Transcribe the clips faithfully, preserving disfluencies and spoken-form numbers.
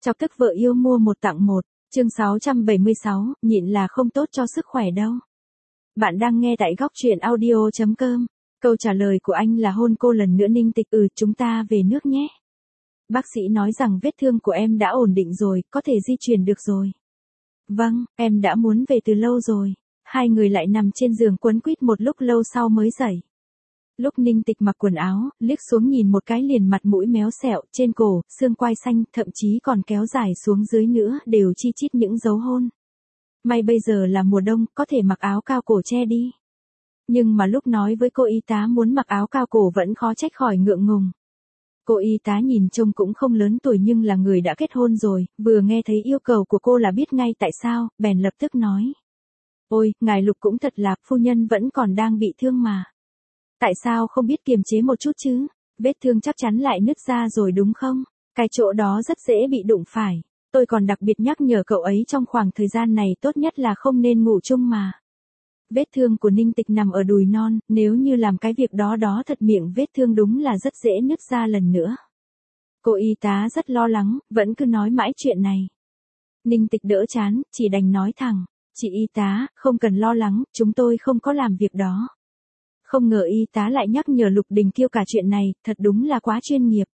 Chọc tức vợ yêu mua một tặng một, chương sáu trăm bảy mươi sáu, nhịn là không tốt cho sức khỏe đâu. Bạn đang nghe tại góc truyện audio chấm com. Câu trả lời của anh là hôn cô lần nữa. Ninh Tịch: ừ, chúng ta về nước nhé. Bác sĩ nói rằng vết thương của em đã ổn định rồi, có thể di chuyển được rồi. Vâng, em đã muốn về từ lâu rồi. Hai người lại nằm trên giường quấn quýt một lúc lâu sau mới dậy. Lúc Ninh Tịch mặc quần áo, liếc xuống nhìn một cái liền mặt mũi méo xẹo, trên cổ, xương quai xanh, thậm chí còn kéo dài xuống dưới nữa, đều chi chít những dấu hôn. May bây giờ là mùa đông, có thể mặc áo cao cổ che đi. Nhưng mà lúc nói với cô y tá muốn mặc áo cao cổ vẫn khó trách khỏi ngượng ngùng. Cô y tá nhìn trông cũng không lớn tuổi nhưng là người đã kết hôn rồi, vừa nghe thấy yêu cầu của cô là biết ngay tại sao, bèn lập tức nói. Ôi, ngài Lục cũng thật là, phu nhân vẫn còn đang bị thương mà. Tại sao không biết kiềm chế một chút chứ? Vết thương chắc chắn lại nứt ra rồi đúng không? Cái chỗ đó rất dễ bị đụng phải. Tôi còn đặc biệt nhắc nhở cậu ấy trong khoảng thời gian này tốt nhất là không nên ngủ chung mà. Vết thương của Ninh Tịch nằm ở đùi non, nếu như làm cái việc đó đó thật miệng vết thương đúng là rất dễ nứt ra lần nữa. Cô y tá rất lo lắng, vẫn cứ nói mãi chuyện này. Ninh Tịch đỡ chán, chỉ đành nói thẳng. Chị y tá, không cần lo lắng, chúng tôi không có làm việc đó. Không ngờ y tá lại nhắc nhở Lục Đình Kiêu cả chuyện này, thật đúng là quá chuyên nghiệp.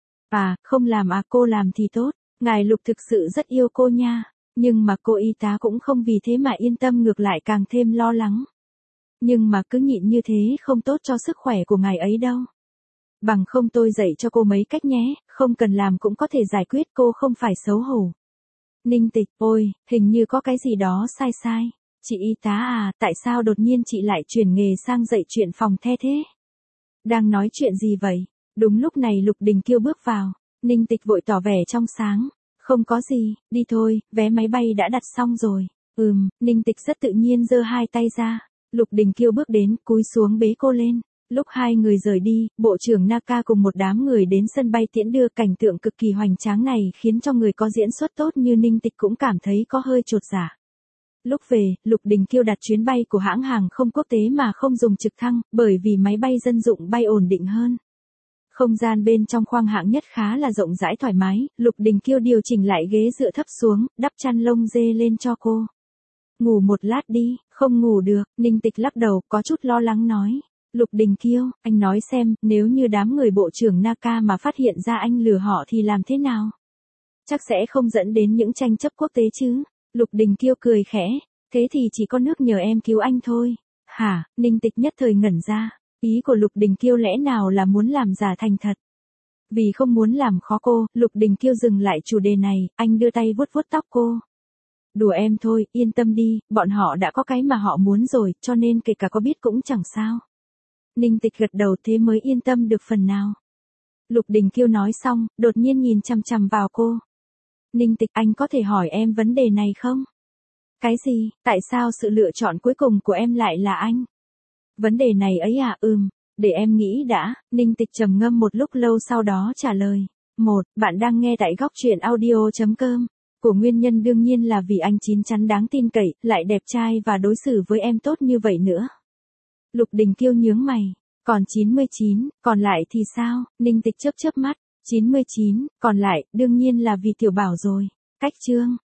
À, không làm à, cô làm thì tốt, ngài Lục thực sự rất yêu cô nha. Nhưng mà cô y tá cũng không vì thế mà yên tâm, ngược lại càng thêm lo lắng. Nhưng mà cứ nhịn như thế không tốt cho sức khỏe của ngài ấy đâu. Bằng không tôi dạy cho cô mấy cách nhé, không cần làm cũng có thể giải quyết, cô không phải xấu hổ. Ninh Tịch: ôi, hình như có cái gì đó sai sai. Chị y tá à, tại sao đột nhiên chị lại chuyển nghề sang dạy chuyện phòng the thế? Đang nói chuyện gì vậy? Đúng lúc này Lục Đình Kiêu bước vào. Ninh Tịch vội tỏ vẻ trong sáng. Không có gì, đi thôi, vé máy bay đã đặt xong rồi. Ừm, Ninh Tịch rất tự nhiên giơ hai tay ra. Lục Đình Kiêu bước đến, cúi xuống bế cô lên. Lúc hai người rời đi, Bộ trưởng Naka cùng một đám người đến sân bay tiễn đưa. Cảnh tượng cực kỳ hoành tráng này khiến cho người có diễn xuất tốt như Ninh Tịch cũng cảm thấy có hơi chột dạ. Lúc về, Lục Đình Kiêu đặt chuyến bay của hãng hàng không quốc tế mà không dùng trực thăng, bởi vì máy bay dân dụng bay ổn định hơn. Không gian bên trong khoang hạng nhất khá là rộng rãi thoải mái, Lục Đình Kiêu điều chỉnh lại ghế dựa thấp xuống, đắp chăn lông dê lên cho cô. Ngủ một lát đi. Không ngủ được, Ninh Tịch lắc đầu, có chút lo lắng nói. Lục Đình Kiêu, anh nói xem, nếu như đám người Bộ trưởng Naka mà phát hiện ra anh lừa họ thì làm thế nào? Chắc sẽ không dẫn đến những tranh chấp quốc tế chứ? Lục Đình Kiêu cười khẽ, thế thì chỉ có nước nhờ em cứu anh thôi. Hả? Ninh Tịch nhất thời ngẩn ra, ý của Lục Đình Kiêu lẽ nào là muốn làm giả thành thật? Vì không muốn làm khó cô, Lục Đình Kiêu dừng lại chủ đề này, anh đưa tay vuốt vuốt tóc cô. Đùa em thôi, yên tâm đi, bọn họ đã có cái mà họ muốn rồi, cho nên kể cả có biết cũng chẳng sao. Ninh Tịch gật đầu, thế mới yên tâm được phần nào. Lục Đình Kiêu nói xong, đột nhiên nhìn chằm chằm vào cô. Ninh Tịch, anh có thể hỏi em vấn đề này không? Cái gì? Tại sao sự lựa chọn cuối cùng của em lại là anh? Vấn đề này ấy à? Ừm, để em nghĩ đã. Ninh Tịch trầm ngâm một lúc lâu sau đó trả lời. Một, bạn đang nghe tại góc truyện audio chấm com. Của nguyên nhân đương nhiên là vì anh chín chắn đáng tin cậy, lại đẹp trai và đối xử với em tốt như vậy nữa. Lục Đình Kiêu nhướng mày. Còn chín mươi chín, còn lại thì sao? Ninh Tịch chớp chớp mắt. chín mươi chín, còn lại, đương nhiên là vì Tiểu Bảo rồi. Cách chương.